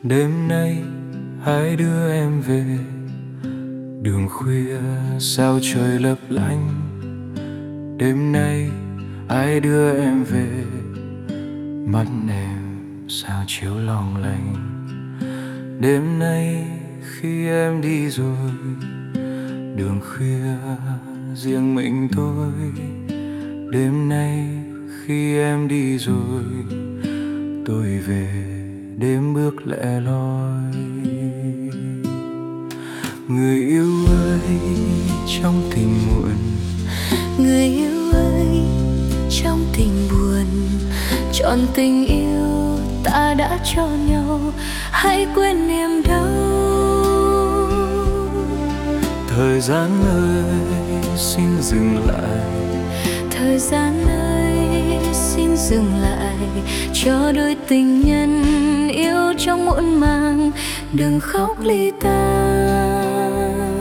Đêm nay hãy đưa em về, đường khuya sao trời lấp lánh. Đêm nay hãy đưa em về, mắt em sao chiếu long lanh. Đêm nay khi em đi rồi, đường khuya riêng mình tôi. Đêm nay khi em đi rồi, tôi về đêm bước lẻ loi. Người yêu ơi, trong tình muộn, Người yêu ơi, trong tình buồn, trọn tình yêu ta đã cho nhau, hãy quên niềm đau. thời gian ơi xin dừng lại, Thời gian ơi xin dừng lại, cho đôi tình nhân yêu trong muộn màng đừng khóc ly tan.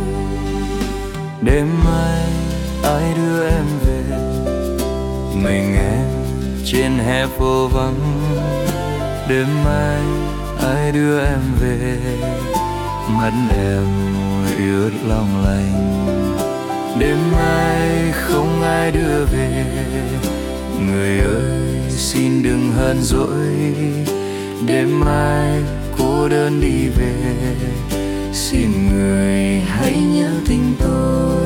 đêm mai ai đưa em về, mình em trên hè phố vắng. Đêm mai ai đưa em về, mắt em ướt long lanh. Đêm mai không ai đưa về, người ơi xin đừng hờn dỗi. Đêm mai cô đơn đi về, xin người hãy nhớ tình tôi.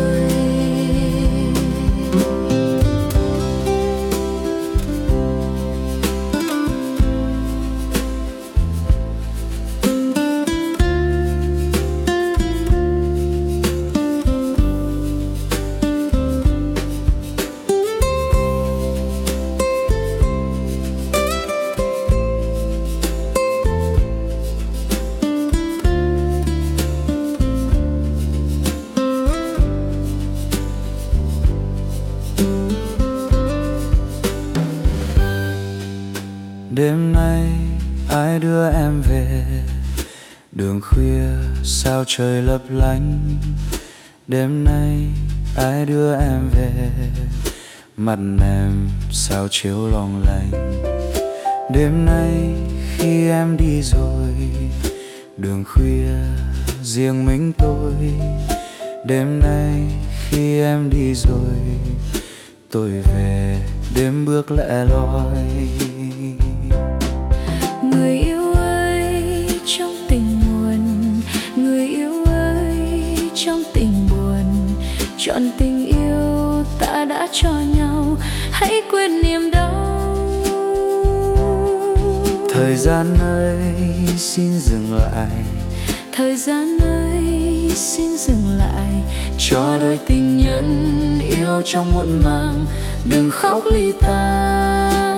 Đêm nay ai đưa em về, đường khuya sao trời lấp lánh. Đêm nay ai đưa em về, mắt em sao chiếu long lanh. Đêm nay khi em đi rồi, đường khuya riêng mình tôi. Đêm nay khi em đi rồi, tôi về đêm bước lẻ loi. Người yêu ơi, trong tình buồn, người yêu ơi, trong tình buồn, trọn tình yêu ta đã cho nhau, hãy quên niềm đau. Thời gian ơi xin dừng lại, Thời gian ơi xin dừng lại, cho đôi tình nhân yêu trong muộn màng đừng khóc ly tan.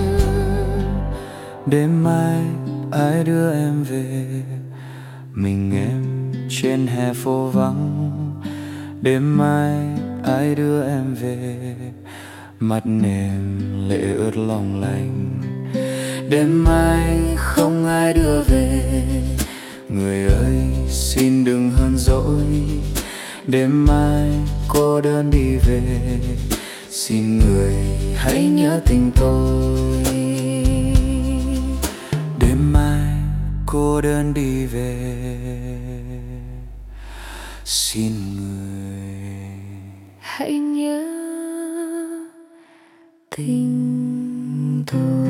đêm mai ai đưa em về, mình em trên hè phố vắng. Đêm mai ai đưa em về, mắt em lệ ướt long lanh. Đêm mai không ai đưa về, người ơi xin đừng hờn dỗi. Đêm mai cô đơn đi về, xin người hãy nhớ tình tôi. Đêm mai cô đơn đi về, xin người Hãy nhớ tình tôi.